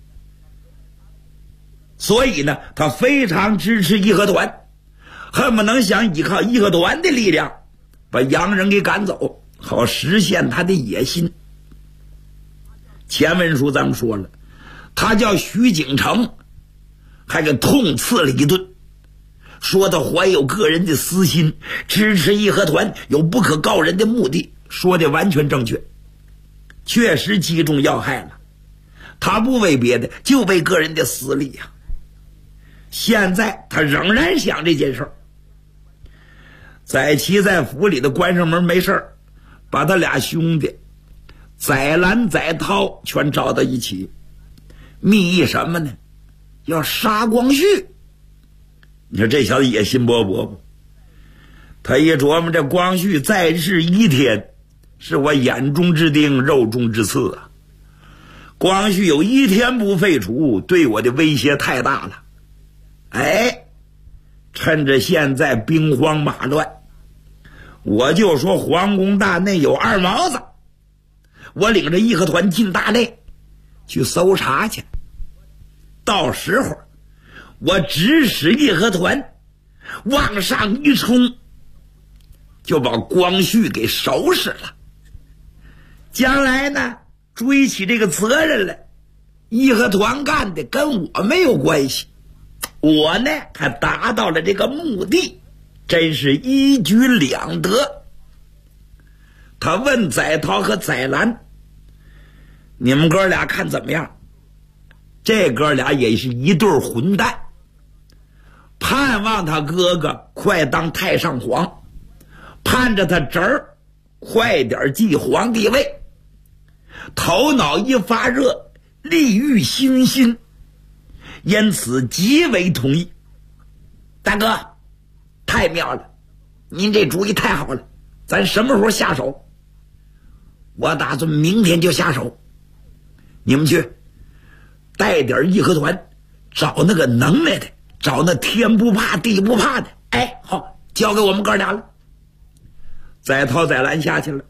所以呢，他非常支持义和团，恨不能想依靠义和团的力量把洋人给赶走，好实现他的野心。前文书咱们说了，他叫徐景成，还给痛斥了一顿，说他怀有个人的私心，支持义和团有不可告人的目的，说的完全正确，确实击中要害了。他不为别的，就为个人的私利呀。现在他仍然想这件事儿。载琪在府里的关上门没事儿，把他俩兄弟载兰载涛全找到一起，密议什么呢？要杀光绪。你说这小子野心勃勃不？他一琢磨，这光绪在世一天，是我眼中之钉，肉中之刺啊！光绪有一天不废除，对我的威胁太大了。哎，趁着现在兵荒马乱，我就说皇宫大内有二毛子，我领着义和团进大内去搜查去，到时候我指使义和团往上一冲，就把光绪给收拾了。将来呢，追起这个责任来，义和团干的跟我没有关系，我呢还达到了这个目的，真是一举两得。他问载涛和载兰，你们哥俩看怎么样？这哥俩也是一对混蛋，盼望他哥哥快当太上皇，盼着他侄儿快点继皇帝位，头脑一发热，利欲熏心，因此极为同意。大哥，太妙了，您这主意太好了，咱什么时候下手？我打算明天就下手。你们去带点义和团，找那个能耐的，找那天不怕地不怕的。哎，好，交给我们哥俩了。载涛载兰下去了，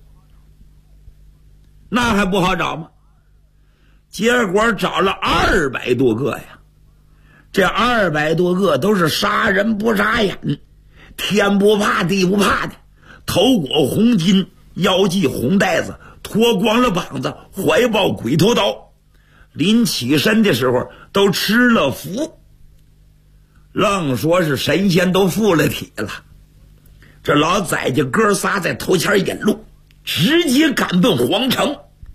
那还不好找吗？结果找了200多个呀，这200多个都是杀人不眨眼，天不怕地不怕的，头裹红巾，腰系红带子，脱光了膀子，怀抱鬼头刀，临起身的时候都吃了符，愣说是神仙都附了体了。这老宰家哥仨在头前引路，直接赶奔皇城。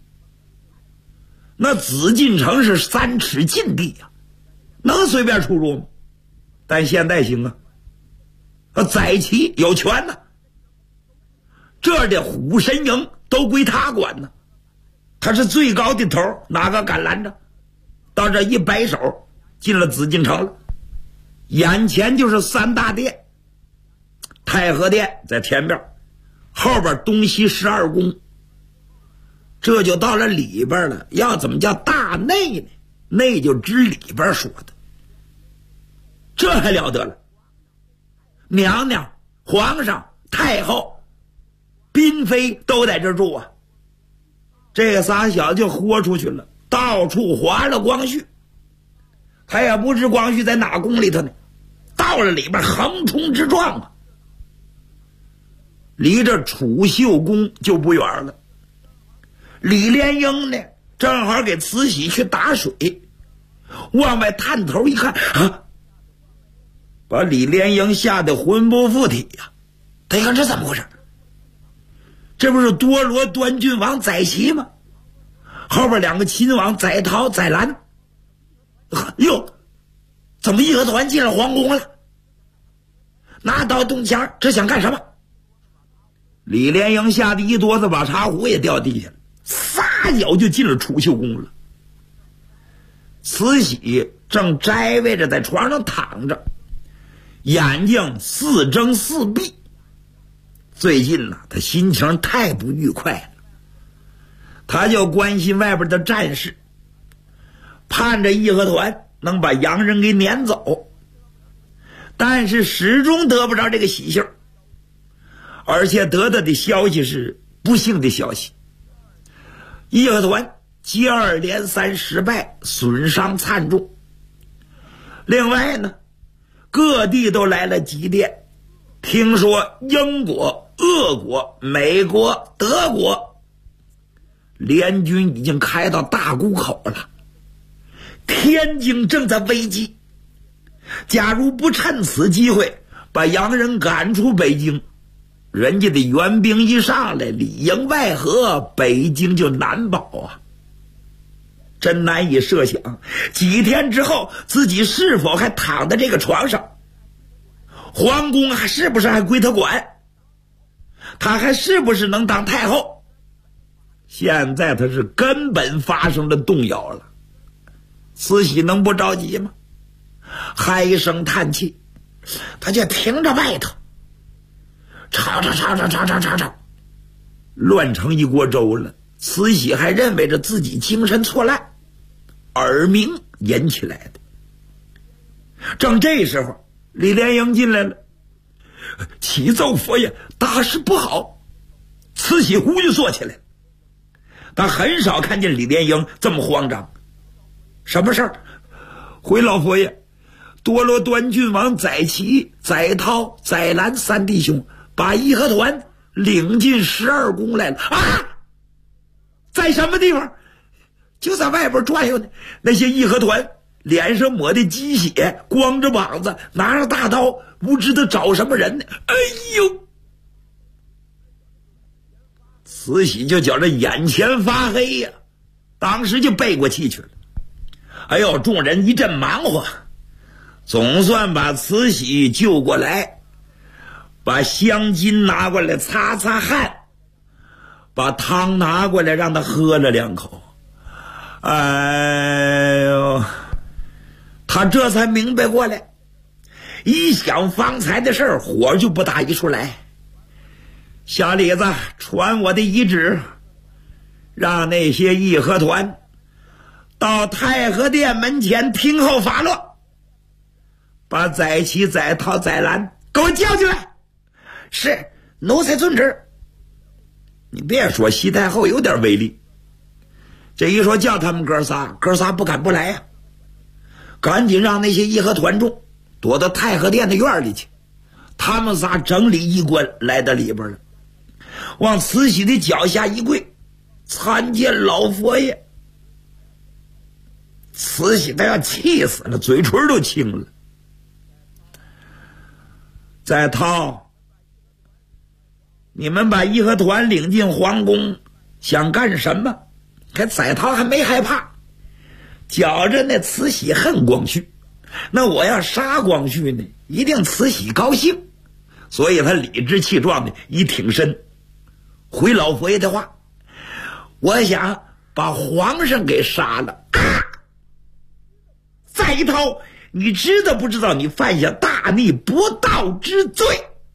那紫禁城是3尺禁地呀，能随便出入吗？但现在行啊，载琪有权呢，这儿的虎神营都归他管呢，他是最高的头，哪个敢拦着？到这一摆手，进了紫禁城了。眼前就是3大殿，太和殿在前边，后边东西12宫，这就到了里边了。要怎么叫大内呢？内就指里边说的，这还了得了？娘娘、皇上、太后、嫔妃都在这住啊。这仨小子就豁出去了，到处划了光绪。他也不知光绪在哪宫里头呢，到了里边横冲直撞啊。离着储秀宫就不远了。李莲英呢，正好给慈禧去打水，往外探头一看啊，把李莲英吓得魂不附体呀。他一看这怎么回事？这不是多罗端郡王载琪吗？后边2个亲王载涛、载兰。哟，怎么义和团进了皇宫了？拿刀动枪，这想干什么？李莲英吓得一哆嗦，把茶壶也掉地下了，撒脚就进了储秀宫了。慈禧正摘位着在床上躺着，眼睛似睁似闭。最近呢，她心情太不愉快了。 他就关心外边的战事，盼着义和团能把洋人给撵走，但是始终得不着这个喜讯，而且得到的消息是不幸的消息。义和团接二连三失败，损伤惨重。另外呢，各地都来了急电，听说英国、俄国、美国、德国联军已经开到大沽口了，天津正在危机。假如不趁此机会把洋人赶出北京，人家的援兵一上来，里应外合，北京就难保啊！真难以设想，几天之后自己是否还躺在这个床上，皇宫是不是还归他管，他还是不是能当太后？现在他是根本发生了动摇了。慈禧能不着急吗？唉声叹气，他就听着外头吵，乱成一锅粥了。慈禧还认为着自己精神错乱，耳鸣引起来的。正这时候，李莲英进来了，启奏佛爷，大事不好！慈禧呼就坐起来，他很少看见李莲英这么慌张。什么事儿？回老佛爷，多罗端郡王载祺、载涛、载兰三弟兄把义和团领进12宫来了啊！在什么地方？就在外边转悠呢。那些义和团脸上抹的鸡血，光着膀子，拿着大刀，不知道找什么人呢。哎呦！慈禧就觉着眼前发黑呀，当时就背过气去了。哎呦，众人一阵忙活，总算把慈禧救过来，把香巾拿过来擦擦汗，把汤拿过来让他喝了2口。哎呦，他这才明白过来，一想方才的事儿，火就不打一处来。小李子，传我的遗旨，让那些义和团到太和殿门前听候发落，把载祺、载涛、载兰给我叫进来。是，奴才遵旨。你别说，西太后有点威力，这一说叫他们哥仨不敢不来呀。赶紧让那些义和团众躲到太和殿的院里去。他们仨整理衣冠来到里边了，往慈禧的脚下一跪，参见老佛爷。慈禧都要气死了，嘴唇都青了。载涛，你们把义和团领进皇宫，想干什么？可载涛还没害怕，觉着那慈禧恨光绪，那我要杀光绪呢，一定慈禧高兴，所以他理直气壮的一挺身，回老佛爷的话，我想把皇上给杀了。载涛，你知道不知道你犯下大逆不道之罪？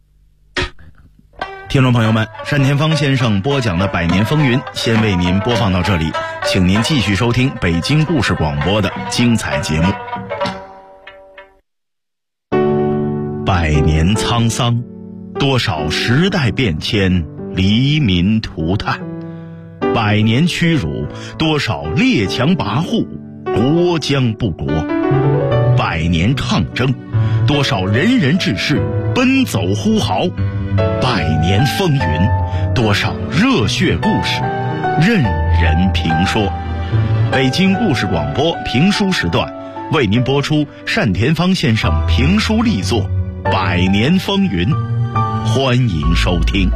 听众朋友们，单田芳先生播讲的《百年风云》先为您播放到这里，请您继续收听北京故事广播的精彩节目。100年沧桑，多少时代变迁，黎民涂炭；100年屈辱，多少列强跋扈，国将不国；100年抗争，多少仁人志士奔走呼号；100年风云，多少热血故事任人评说。北京故事广播评书时段为您播出单田芳先生评书力作《100年风云》，欢迎收听。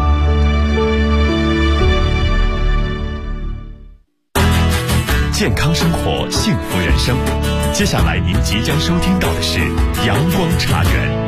健康生活，幸福人生。接下来您即将收听到的是阳光茶园。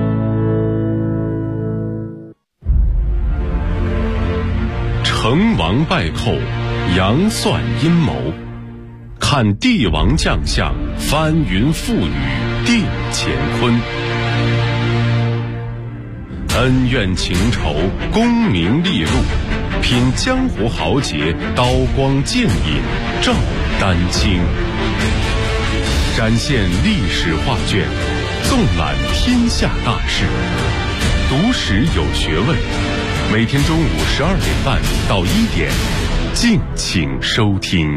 成王败寇，杨算阴谋，看帝王将相，翻云覆雨定乾坤。恩怨情仇，功名利禄， 品江湖豪杰，刀光剑影照丹青，展现历史画卷，纵览天下大事，读史有学问。每天中午12点半到1点，敬请收听。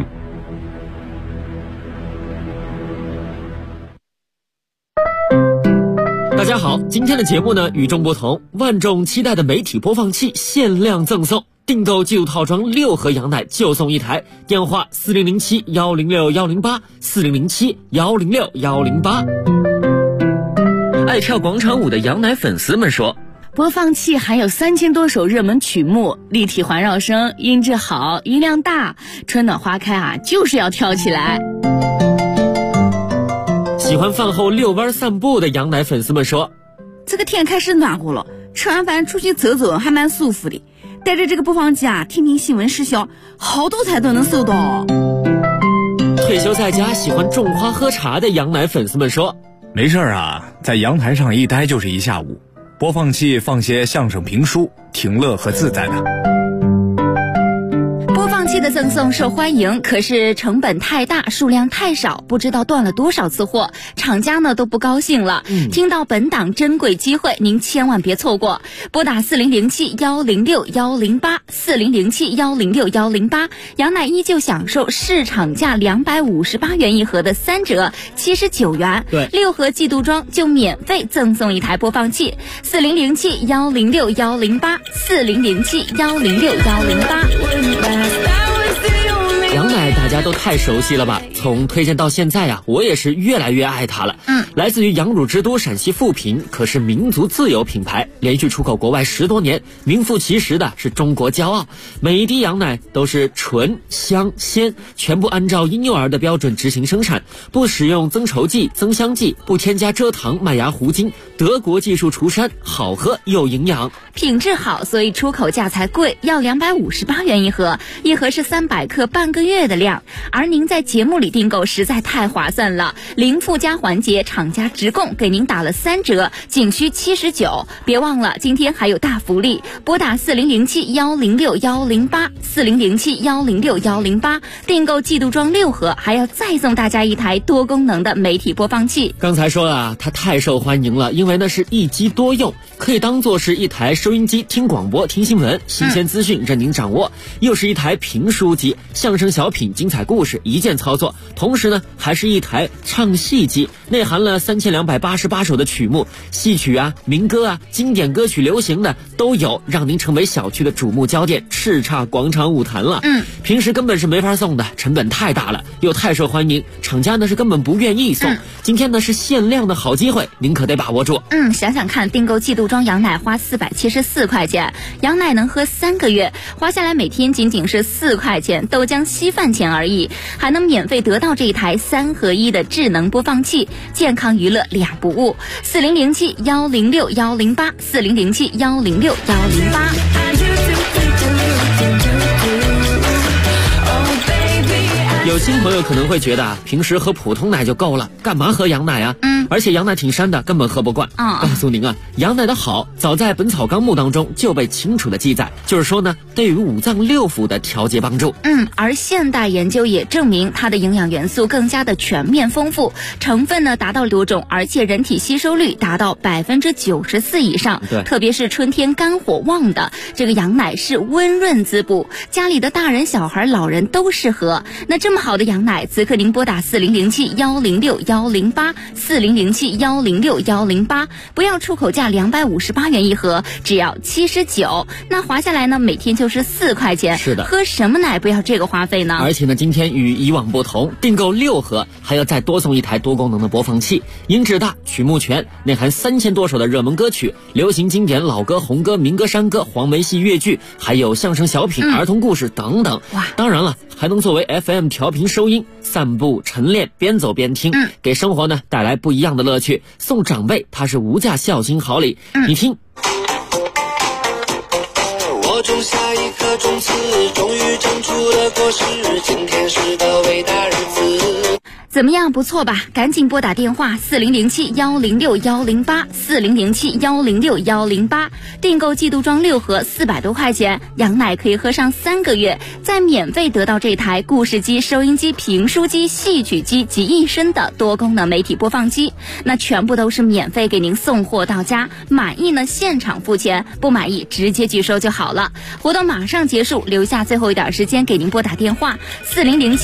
大家好，今天的节目呢与众不同，万众期待的媒体播放器限量赠送，订购季度套装6盒羊奶就送1台，电话4007-106-108，4007-106-108。爱跳广场舞的羊奶粉丝们说， 播放器含有3000多首热门曲目，立体环绕声，音质好，音量大，春暖花开啊，就是要跳起来。 喜欢饭后遛弯散步的羊奶粉丝们说， 这个天开始暖和了，吃完饭出去走走还蛮舒服的，带着这个播放器啊，听听新闻时效，好多菜都能收到。 退休在家喜欢种花喝茶的羊奶粉丝们说， 没事啊，在阳台上一待就是一下午，播放器放些相声评书，挺乐和自在的。 播放器的赠送受欢迎，可是成本太大，数量太少，不知道断了多少次货，厂家呢都不高兴了。听到本档珍贵机会，您千万别错过，拨打4007-106-108，4007-106-108，羊奶依旧享受市场价258元一盒的3折，79元。 对 ，6盒季度装就免费赠送1台播放器，4007-106-108，4007-106-108。 羊奶大家都太熟悉了吧，从推荐到现在啊，我也是越来越爱它了。来自于羊乳之都陕西富平，可是民族自有品牌，连续出口国外10多年，名副其实的是中国骄傲。每一滴羊奶都是纯香鲜，全部按照婴幼儿的标准执行生产，不使用增稠剂、增香剂，不添加蔗糖、麦芽糊精，德国技术除膻，好喝又营养。 品质好，所以出口价才贵，要258元一盒，一盒是300克，半个月的量。而您在节目里订购实在太划算了，零附加环节，厂家直供给您打了3折，仅需79。别忘了，今天还有大福利，拨打4007-106-108，4007-106-108，订购季度装6盒，还要再送大家1台多功能的媒体播放器。 刚才说了，它太受欢迎了，因为那是一机多用，可以当做是一台收音机，听广播、听新闻，新鲜资讯任您掌握；又是一台评书机，相声小品、精彩故事一键操作。同时呢，还是一台唱戏机，内含了3288首的曲目，戏曲啊、民歌啊、经典歌曲、流行的都有，让您成为小区的瞩目焦点，叱咤广场舞坛了。平时根本是没法送的，成本太大了，又太受欢迎，厂家呢是根本不愿意送。今天呢是限量的好机会，您可得把握住。 想想看，订购季度装羊奶花474块钱，羊奶能喝3个月，花下来每天仅仅是4块钱，豆浆稀饭钱而已，还能免费得到这一台3合1的智能播放器，健康娱乐2不误。4007-106-108，4007-106-108。 有新朋友可能会觉得平时喝普通奶就够了，干嘛喝羊奶啊？而且羊奶挺膻的，根本喝不惯。告诉您啊，羊奶的好早在《本草纲目》当中就被清楚的记载，就是说呢，对于五脏六腑的调节帮助。 而现代研究也证明它的营养元素更加的全面丰富，成分呢达到多种，而且人体吸收率达到94%以上。 对， 特别是春天肝火旺的，这个羊奶是温润滋补，家里的大人、小孩、老人都适合。那这么好的羊奶，此刻您拨打4007-106-108，4007-106-108，不要出口价258元一盒，只要79，那划下来呢，每天就是4块钱。 是的， 喝什么奶不要这个花费呢？ 而且呢，今天与以往不同，订购6盒还要再多送1台多功能的播放器，音质大，曲目全，内含3000多首的热门歌曲、流行经典、老歌、红歌、民歌、山歌、黄梅戏、粤剧，还有相声小品、儿童故事等等。 哇， 当然了，还能作为 FM 调频收音，散步晨练，边走边听，给生活呢带来不一样的乐趣。送长辈，它是无价孝心好礼。你听。 我种下一颗种子，终于长出了果实，今天是个伟大日子。 怎么样，不错吧？赶紧拨打电话4007-106-108，4007-106-108，订购季度装6盒400多块钱，羊奶可以喝上3个月，再免费得到这台故事机、收音机、评书机、戏曲机及一身的多功能媒体播放机，那全部都是免费给您送货到家，满意呢现场付钱，不满意直接拒收就好了。活动马上结束，留下最后一点时间给您拨打电话4007